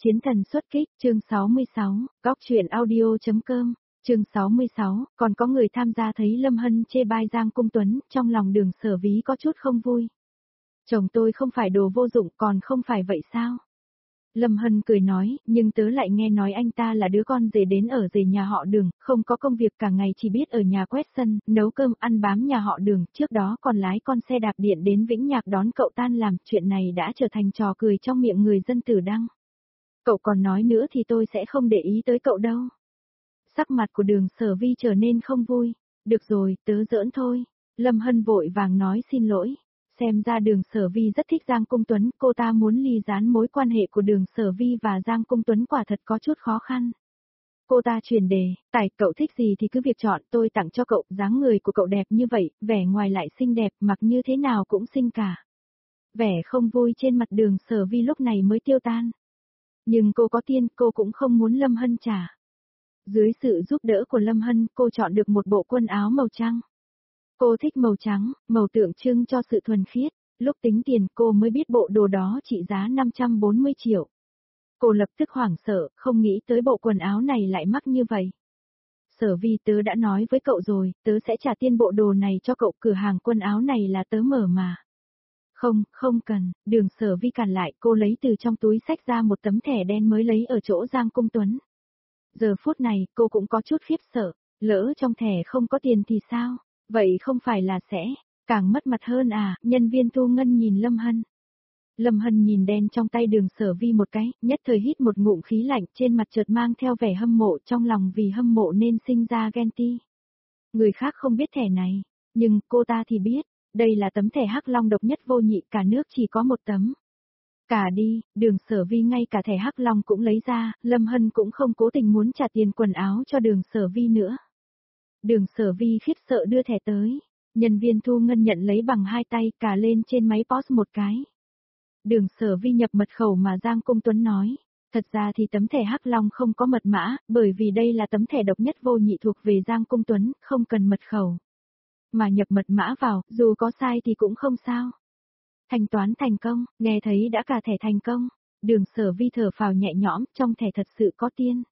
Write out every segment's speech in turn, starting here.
Chiến thần xuất kích, chương 66, góc truyện audio.com, chương 66, còn có người tham gia thấy Lâm Hân chê bai Giang Cung Tuấn, trong lòng Đường Sở Ví có chút không vui. Chồng tôi không phải đồ vô dụng, còn không phải vậy sao? Lâm Hân cười nói, nhưng tớ lại nghe nói anh ta là đứa con rể đến ở rể nhà họ Đường, không có công việc cả ngày chỉ biết ở nhà quét sân, nấu cơm ăn bám nhà họ Đường, trước đó còn lái con xe đạp điện đến Vĩnh Nhạc đón cậu tan làm, chuyện này đã trở thành trò cười trong miệng người dân Tử Đăng. Cậu còn nói nữa thì tôi sẽ không để ý tới cậu đâu. Sắc mặt của Đường Sở Vi trở nên không vui. Được rồi, tớ giỡn thôi. Lâm Hân vội vàng nói xin lỗi. Xem ra Đường Sở Vi rất thích Giang Cung Tuấn, cô ta muốn ly gián mối quan hệ của Đường Sở Vi và Giang Cung Tuấn quả thật có chút khó khăn. Cô ta chuyển đề, Tài, cậu thích gì thì cứ việc chọn, tôi tặng cho cậu, dáng người của cậu đẹp như vậy, vẻ ngoài lại xinh đẹp, mặc như thế nào cũng xinh cả. Vẻ không vui trên mặt Đường Sở Vi lúc này mới tiêu tan. Nhưng cô có tiền, cô cũng không muốn Lâm Hân trả. Dưới sự giúp đỡ của Lâm Hân, cô chọn được một bộ quần áo màu trắng. Cô thích màu trắng, màu tượng trưng cho sự thuần khiết. Lúc tính tiền cô mới biết bộ đồ đó trị giá 540 triệu. Cô lập tức hoảng sợ, không nghĩ tới bộ quần áo này lại mắc như vậy. Sở Vi, tớ đã nói với cậu rồi, tớ sẽ trả tiền bộ đồ này cho cậu, cửa hàng quần áo này là tớ mở mà. Không cần, Đường Sở Vi cản lại, cô lấy từ trong túi xách ra một tấm thẻ đen mới lấy ở chỗ Giang Cung Tuấn. Giờ phút này, cô cũng có chút khiếp sợ, lỡ trong thẻ không có tiền thì sao, vậy không phải là sẽ càng mất mặt hơn à, nhân viên thu ngân nhìn Lâm Hân. Lâm Hân nhìn đen trong tay Đường Sở Vi một cái, nhất thời hít một ngụm khí lạnh, trên mặt chợt mang theo vẻ hâm mộ, trong lòng vì hâm mộ nên sinh ra ghen ti. Người khác không biết thẻ này, nhưng cô ta thì biết. Đây là tấm thẻ Hắc Long độc nhất vô nhị, cả nước chỉ có một tấm. Cả đi, Đường Sở Vi ngay cả thẻ Hắc Long cũng lấy ra, Lâm Hân cũng không cố tình muốn trả tiền quần áo cho Đường Sở Vi nữa. Đường Sở Vi khiếp sợ đưa thẻ tới, nhân viên thu ngân nhận lấy bằng hai tay, cả lên trên máy POS một cái. Đường Sở Vi nhập mật khẩu mà Giang Cung Tuấn nói. Thật ra thì tấm thẻ Hắc Long không có mật mã, bởi vì đây là tấm thẻ độc nhất vô nhị thuộc về Giang Cung Tuấn, không cần mật khẩu. Mà nhập mật mã vào, dù có sai thì cũng không sao. Thanh toán thành công, nghe thấy đã cả thẻ thành công. Đường Sở Vi thở phào nhẹ nhõm, trong thẻ thật sự có tiền.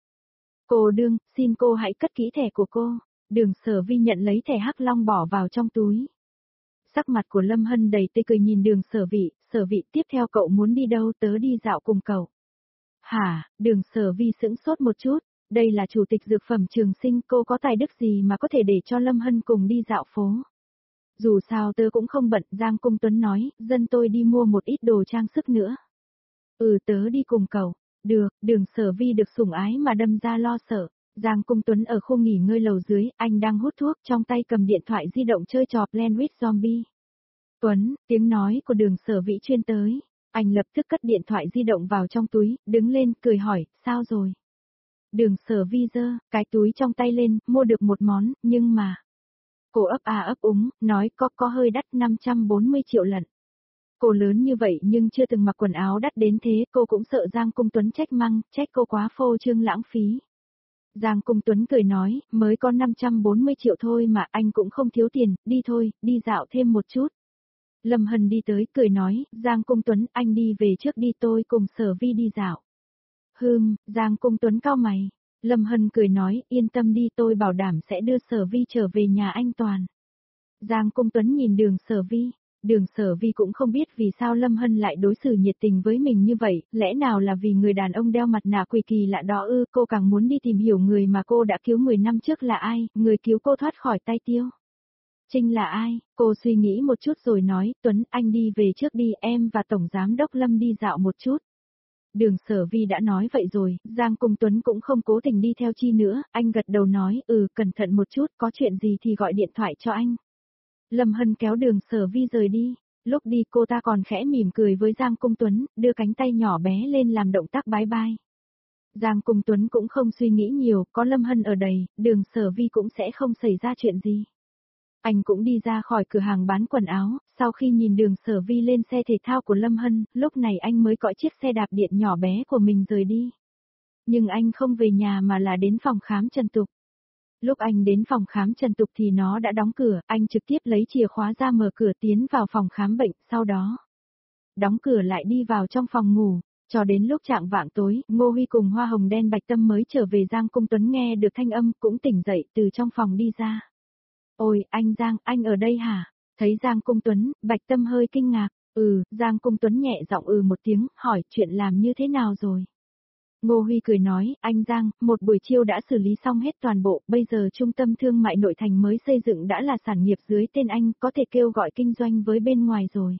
Cô đương, xin cô hãy cất kỹ thẻ của cô. Đường Sở Vi nhận lấy thẻ Hắc Long bỏ vào trong túi. Sắc mặt của Lâm Hân đầy tươi cười nhìn Đường Sở Vi, tiếp theo cậu muốn đi đâu, tớ đi dạo cùng cậu. Hả, Đường Sở Vi sững sốt một chút. Đây là chủ tịch dược phẩm Trường Sinh, cô có tài đức gì mà có thể để cho Lâm Hân cùng đi dạo phố. Dù sao tớ cũng không bận, Giang Cung Tuấn nói, dân tôi đi mua một ít đồ trang sức nữa. Tớ đi cùng cậu. Được, Đường Sở Vi được sủng ái mà đâm ra lo sợ. Giang Cung Tuấn ở khu nghỉ ngơi lầu dưới, anh đang hút thuốc, trong tay cầm điện thoại di động chơi trò Plan with Zombie. Tuấn, tiếng nói của Đường Sở Vĩ chuyên tới. Anh lập tức cất điện thoại di động vào trong túi, đứng lên, cười hỏi, sao rồi? Đường Sở Vi giơ cái túi trong tay lên, mua được một món, nhưng mà... Cô ấp ấp úng, nói có hơi đắt 540 triệu lận. Cô lớn như vậy nhưng chưa từng mặc quần áo đắt đến thế, cô cũng sợ Giang Cung Tuấn trách mắng, trách cô quá phô trương lãng phí. Giang Cung Tuấn cười nói, mới có 540 triệu thôi mà, anh cũng không thiếu tiền, đi thôi, đi dạo thêm một chút. Lâm Hân đi tới, cười nói, Giang Cung Tuấn, anh đi về trước đi, tôi cùng Sở Vi đi dạo. Giang Cung Tuấn cau mày. Lâm Hân cười nói, yên tâm đi, tôi bảo đảm sẽ đưa Sở Vi trở về nhà anh toàn. Giang Cung Tuấn nhìn Đường Sở Vi cũng không biết vì sao Lâm Hân lại đối xử nhiệt tình với mình như vậy, lẽ nào là vì người đàn ông đeo mặt nạ quỷ kỳ lạ đó ư, cô càng muốn đi tìm hiểu người mà cô đã cứu 10 năm trước là ai, người cứu cô thoát khỏi tay Tiêu Trinh là ai, cô suy nghĩ một chút rồi nói, Tuấn, anh đi về trước đi, em và Tổng Giám Đốc Lâm đi dạo một chút. Đường Sở Vi đã nói vậy rồi, Giang Cung Tuấn cũng không cố tình đi theo chi nữa, anh gật đầu nói, cẩn thận một chút, có chuyện gì thì gọi điện thoại cho anh. Lâm Hân kéo Đường Sở Vi rời đi, lúc đi cô ta còn khẽ mỉm cười với Giang Cung Tuấn, đưa cánh tay nhỏ bé lên làm động tác bye bye. Giang Cung Tuấn cũng không suy nghĩ nhiều, có Lâm Hân ở đây, Đường Sở Vi cũng sẽ không xảy ra chuyện gì. Anh cũng đi ra khỏi cửa hàng bán quần áo, sau khi nhìn Đường Sở Vi lên xe thể thao của Lâm Hân, lúc này anh mới cõi chiếc xe đạp điện nhỏ bé của mình rời đi. Nhưng anh không về nhà mà là đến phòng khám Trần Tục. Lúc anh đến phòng khám Trần Tục thì nó đã đóng cửa, anh trực tiếp lấy chìa khóa ra mở cửa tiến vào phòng khám bệnh, sau đó đóng cửa lại đi vào trong phòng ngủ. Cho đến lúc chạng vạng tối, Ngô Huy cùng Hoa Hồng Đen Bạch Tâm mới trở về Giang Cung Tuấn nghe được thanh âm cũng tỉnh dậy từ trong phòng đi ra. Ôi, anh Giang, anh ở đây hả? Thấy Giang Cung Tuấn, Bạch Tâm hơi kinh ngạc. Giang Cung Tuấn nhẹ giọng một tiếng, hỏi chuyện làm như thế nào rồi? Ngô Huy cười nói, anh Giang, một buổi chiều đã xử lý xong hết toàn bộ, bây giờ trung tâm thương mại nội thành mới xây dựng đã là sản nghiệp dưới tên anh, có thể kêu gọi kinh doanh với bên ngoài rồi.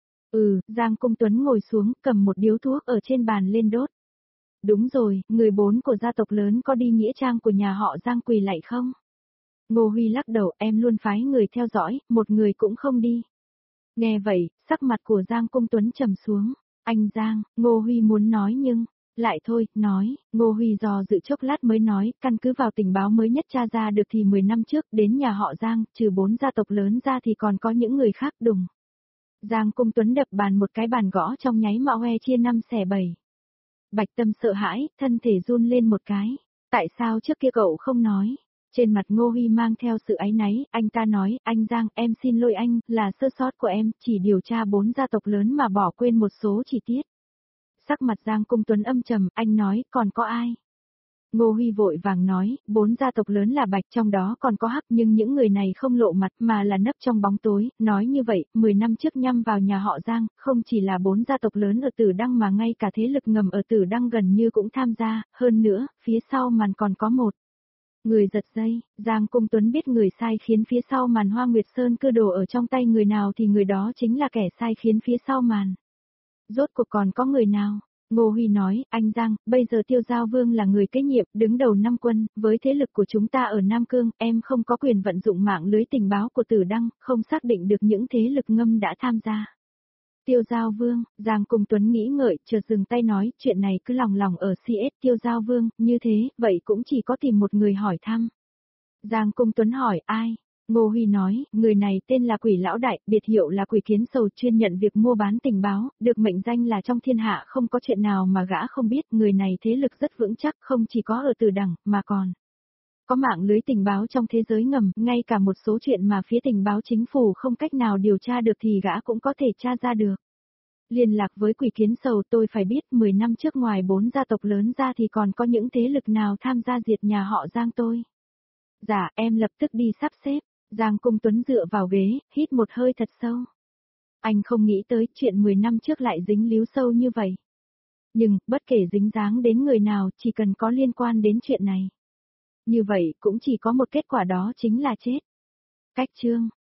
Giang Cung Tuấn ngồi xuống, cầm một điếu thuốc ở trên bàn lên đốt. Đúng rồi, người bốn của gia tộc lớn có đi nghĩa trang của nhà họ Giang quỳ lạy không? Ngô Huy lắc đầu, em luôn phái người theo dõi, một người cũng không đi. Nghe vậy, sắc mặt của Giang Cung Tuấn trầm xuống. Anh Giang, Ngô Huy muốn nói nhưng, lại thôi, nói, Ngô Huy do dự chốc lát mới nói, căn cứ vào tình báo mới nhất tra ra được thì 10 năm trước đến nhà họ Giang, trừ 4 gia tộc lớn ra thì còn có những người khác đùng. Giang Cung Tuấn đập bàn một cái bàn gõ trong nháy mà hoe chia 5 xẻ 7. Bạch Tâm sợ hãi, thân thể run lên một cái. Tại sao trước kia cậu không nói? Trên mặt Ngô Huy mang theo sự áy náy, anh ta nói, anh Giang, em xin lỗi anh, là sơ sót của em, chỉ điều tra 4 gia tộc lớn mà bỏ quên một số chi tiết. Sắc mặt Giang Cung Tuấn âm trầm, anh nói, còn có ai? Ngô Huy vội vàng nói, 4 gia tộc lớn là Bạch, trong đó còn có Hắc, nhưng những người này không lộ mặt mà là nấp trong bóng tối, nói như vậy, 10 năm trước nhằm vào nhà họ Giang, không chỉ là 4 gia tộc lớn ở Tử Đăng mà ngay cả thế lực ngầm ở Tử Đăng gần như cũng tham gia, hơn nữa, phía sau màn còn có một người giật dây. Giang Cung Tuấn biết người sai khiến phía sau màn Hoa Nguyệt Sơn cưa đồ ở trong tay người nào thì người đó chính là kẻ sai khiến phía sau màn. Rốt cuộc còn có người nào? Ngô Huy nói, anh Giang, bây giờ Tiêu Giao Vương là người kế nhiệm, đứng đầu năm quân, với thế lực của chúng ta ở Nam Cương, em không có quyền vận dụng mạng lưới tình báo của Tử Đăng, không xác định được những thế lực ngầm đã tham gia. Tiêu Giao Vương, Giang Cung Tuấn nghĩ ngợi, chợt dừng tay nói, chuyện này cứ lòng lòng ở CS Tiêu Giao Vương, như thế, vậy cũng chỉ có tìm một người hỏi thăm. Giang Cung Tuấn hỏi, ai? Ngô Huy nói, người này tên là Quỷ Lão Đại, biệt hiệu là Quỷ Kiến Sầu, chuyên nhận việc mua bán tình báo, được mệnh danh là trong thiên hạ không có chuyện nào mà gã không biết, người này thế lực rất vững chắc, không chỉ có ở Tử Đằng, mà còn có mạng lưới tình báo trong thế giới ngầm, ngay cả một số chuyện mà phía tình báo chính phủ không cách nào điều tra được thì gã cũng có thể tra ra được. Liên lạc với Quỷ Kiến Sầu, tôi phải biết 10 năm trước ngoài 4 gia tộc lớn ra thì còn có những thế lực nào tham gia diệt nhà họ Giang tôi. Dạ, em lập tức đi sắp xếp. Giang Cung Tuấn dựa vào ghế, hít một hơi thật sâu. Anh không nghĩ tới chuyện 10 năm trước lại dính líu sâu như vậy. Nhưng, bất kể dính dáng đến người nào, chỉ cần có liên quan đến chuyện này. Như vậy, cũng chỉ có một kết quả, đó chính là chết. Cách chương